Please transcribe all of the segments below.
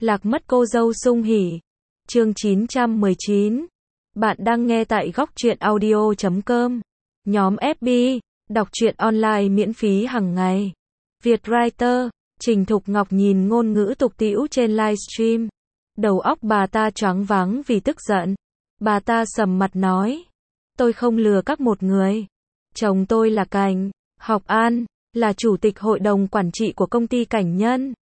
Lạc mất cô dâu sung hỉ. Chương 919. Bạn đang nghe tại góc truyện audio.com. Nhóm FB, đọc truyện online miễn phí hàng ngày. Vietwriter, Trình Thục Ngọc nhìn ngôn ngữ tục tĩu trên livestream. Đầu óc bà ta choáng váng vì tức giận. Bà ta sầm mặt nói. Tôi không lừa các một người. Chồng tôi là Cảnh Học An, là chủ tịch hội đồng quản trị của công ty Cảnh Nhân.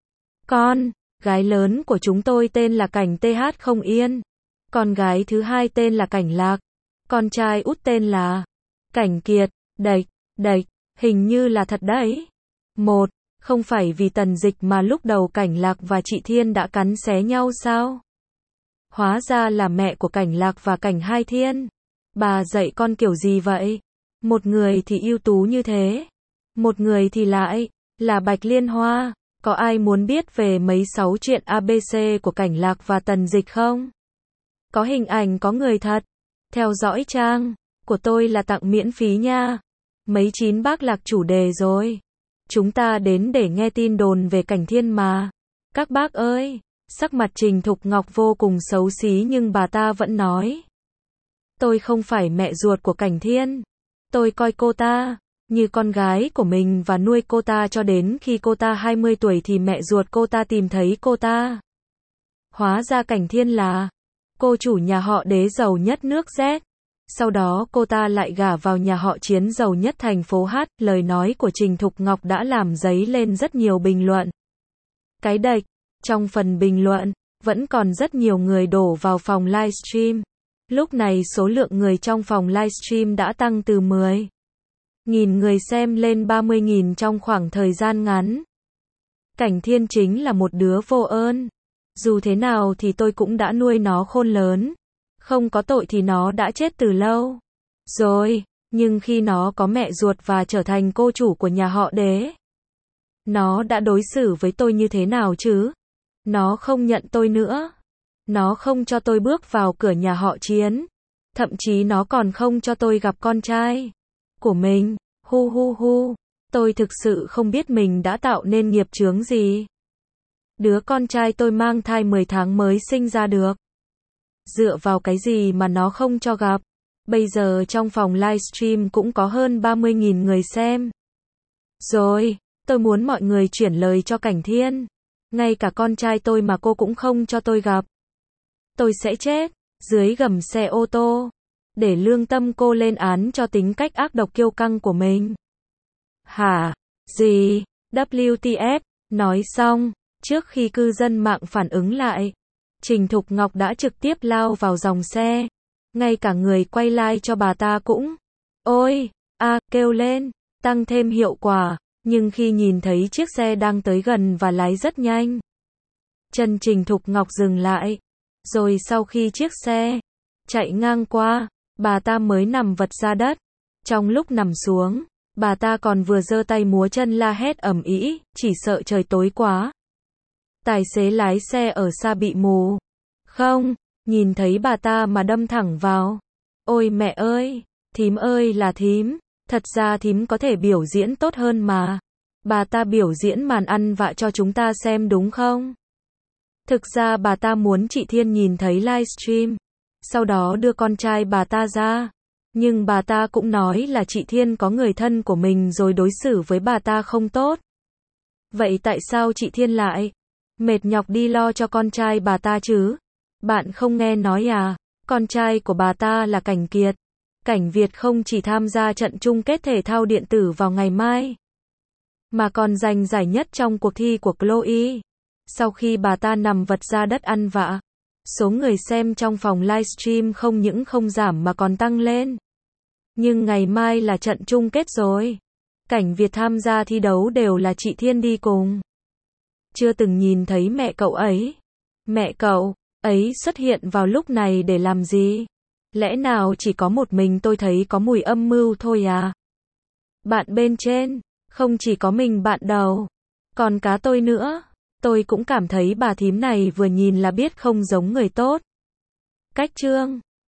Con gái lớn của chúng tôi tên là Cảnh TH Không Yên. Con gái thứ hai tên là Cảnh Lạc. Con trai út tên là Cảnh Kiệt. Đệch, hình như là thật đấy. Không phải vì Tần Dịch mà lúc đầu Cảnh Lạc và chị Thiên đã cắn xé nhau sao? Hóa ra là mẹ của Cảnh Lạc và Cảnh Hai Thiên. Bà dạy con kiểu gì vậy? Một người thì ưu tú như thế, một người thì lại là Bạch Liên Hoa. Có ai muốn biết về mấy 6 chuyện ABC của Cảnh Lạc và Tần Dịch không? Có hình ảnh có người thật. Theo dõi trang của tôi là tặng miễn phí nha. Mấy 9 bác Lạc chủ đề rồi. Chúng ta đến để nghe tin đồn về Cảnh Thiên mà. Các bác ơi, sắc mặt Trình Thục Ngọc vô cùng xấu xí nhưng bà ta vẫn nói. Tôi không phải mẹ ruột của Cảnh Thiên. Tôi coi cô ta như con gái của mình và nuôi cô ta cho đến khi cô ta 20 tuổi thì mẹ ruột cô ta tìm thấy cô ta. Hóa ra Cảnh Thiên là cô chủ nhà họ Đế giàu nhất nước Z. Sau đó cô ta lại gả vào nhà họ Chiến giàu nhất thành phố H. Lời nói của Trình Thục Ngọc đã làm dấy lên rất nhiều bình luận. Cái đệch, trong phần bình luận, vẫn còn rất nhiều người đổ vào phòng livestream. Lúc này số lượng người trong phòng livestream đã tăng từ 10.000 người xem lên 30.000 trong khoảng thời gian ngắn. Cảnh Thiên chính là một đứa vô ơn. Dù thế nào thì tôi cũng đã nuôi nó khôn lớn. Không có tội thì nó đã chết từ lâu rồi, nhưng khi nó có mẹ ruột và trở thành cô chủ của nhà họ Đế, nó đã đối xử với tôi như thế nào chứ? Nó không nhận tôi nữa. Nó không cho tôi bước vào cửa nhà họ Chiến. Thậm chí nó còn không cho tôi gặp con trai của mình. Tôi thực sự không biết mình đã tạo nên nghiệp chướng gì. Đứa con trai tôi mang thai 10 tháng mới sinh ra được. Dựa vào cái gì mà nó không cho gặp? Bây giờ trong phòng livestream cũng có hơn 30.000 người xem. Rồi, tôi muốn mọi người chuyển lời cho Cảnh Thiên. Ngay cả con trai tôi mà cô cũng không cho tôi gặp. Tôi sẽ chết dưới gầm xe ô tô. Để lương tâm cô lên án cho tính cách ác độc kiêu căng của mình. Hả? Gì? WTF? Nói xong, trước khi cư dân mạng phản ứng lại, Trình Thục Ngọc đã trực tiếp lao vào dòng xe. Ngay cả người quay live cho bà ta cũng ôi, kêu lên, tăng thêm hiệu quả. Nhưng khi nhìn thấy chiếc xe đang tới gần và lái rất nhanh, chân Trình Thục Ngọc dừng lại. Rồi sau khi chiếc xe chạy ngang qua, bà ta mới nằm vật ra đất. Trong lúc nằm xuống, bà ta còn vừa giơ tay múa chân la hét ầm ĩ, chỉ sợ trời tối quá. Tài xế lái xe ở xa bị mù không nhìn thấy bà ta mà đâm thẳng vào. Ôi mẹ ơi, thím ơi là thím, thật ra thím có thể biểu diễn tốt hơn mà. Bà ta biểu diễn màn ăn vạ cho chúng ta xem đúng không? Thực ra bà ta muốn chị Thiên nhìn thấy livestream, sau đó đưa con trai bà ta ra. Nhưng bà ta cũng nói là chị Thiên có người thân của mình rồi đối xử với bà ta không tốt. Vậy tại sao chị Thiên lại mệt nhọc đi lo cho con trai bà ta chứ? Bạn không nghe nói à? Con trai của bà ta là Cảnh Kiệt. Cảnh Việt không chỉ tham gia trận chung kết thể thao điện tử vào ngày mai, mà còn giành giải nhất trong cuộc thi của Chloe. Sau khi bà ta nằm vật ra đất ăn vạ, số người xem trong phòng livestream không những không giảm mà còn tăng lên. Nhưng ngày mai là trận chung kết rồi. Cảnh Việt tham gia thi đấu đều là chị Thiên đi cùng. Chưa từng nhìn thấy mẹ cậu ấy. Mẹ cậu ấy xuất hiện vào lúc này để làm gì? Lẽ nào chỉ có một mình tôi thấy có mùi âm mưu thôi à? Bạn bên trên, không chỉ có mình bạn đầu, còn cá tôi nữa. Tôi cũng cảm thấy bà thím này vừa nhìn là biết không giống người tốt. Cách chương